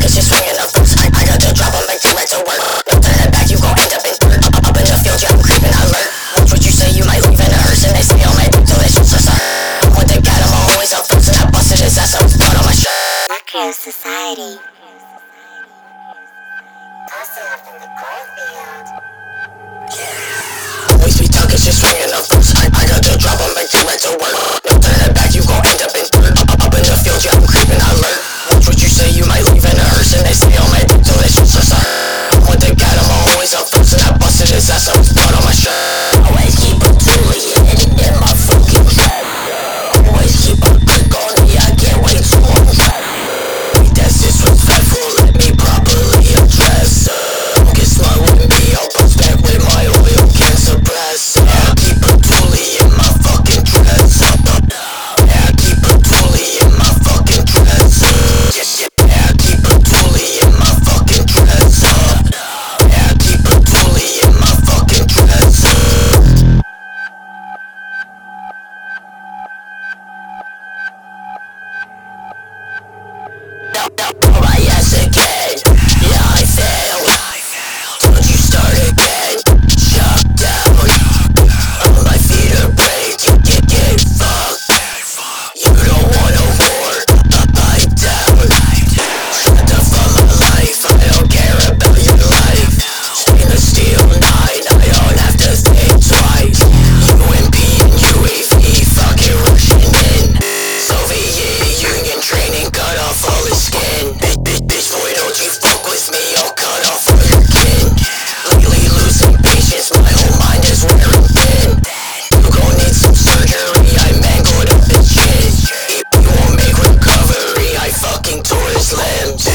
talking shit, swinging up first. I got to drop 'em, make them right to work. No turning back, you gon' end up in dirt. Up in the field, yeah, I'm creeping alert. Watch what you say, you might leave in a hearse. And they stay on my dick till they shoot us. I'm with the cat, I'm always up first. And I busted his ass, I was blood on my shirt. Macro Society. Always be talking shit, swinging up first. I got to drop 'em, make them right to work. No turning back, you gon' end up in dirt. Up in the field, yeah, I'm creeping alert. Watch what you say, you might leave in a hearse. And they stay on my dick till they shoot us. I'm with the cat, I'm always up first. And I busted his ass, I was blood on my shirt. Always keep a Julian in my fucking trap. Always keep a click on me, I can't wait to unwrap. That's disrespectful, let me properly address. Don't get smart with me, I'll post back with my oil can suppress. I keep a toolie in my fucking dress. I keep a toolie in my fucking dress. I keep a toolie in my fucking dress. I keep a toolie in my fucking dress. Now my ass again. Yeah, I failed. Don't you start again. Shut down. All my feet are breaking. Get fucked. You don't want no more. I'm down. Shut up for my life. I don't care about your life. Stainless steel 9. I don't have to think twice. UMP and UAV fucking rushing in. Soviet Union training cut off all his skin. Bitch boy, don't you fuck with me, I'll cut off all your kin. Lately losing patience, my whole mind is wearing thin. You gon' need some surgery, I mangled up his chin. You won't make recovery, I fucking tore his limbs.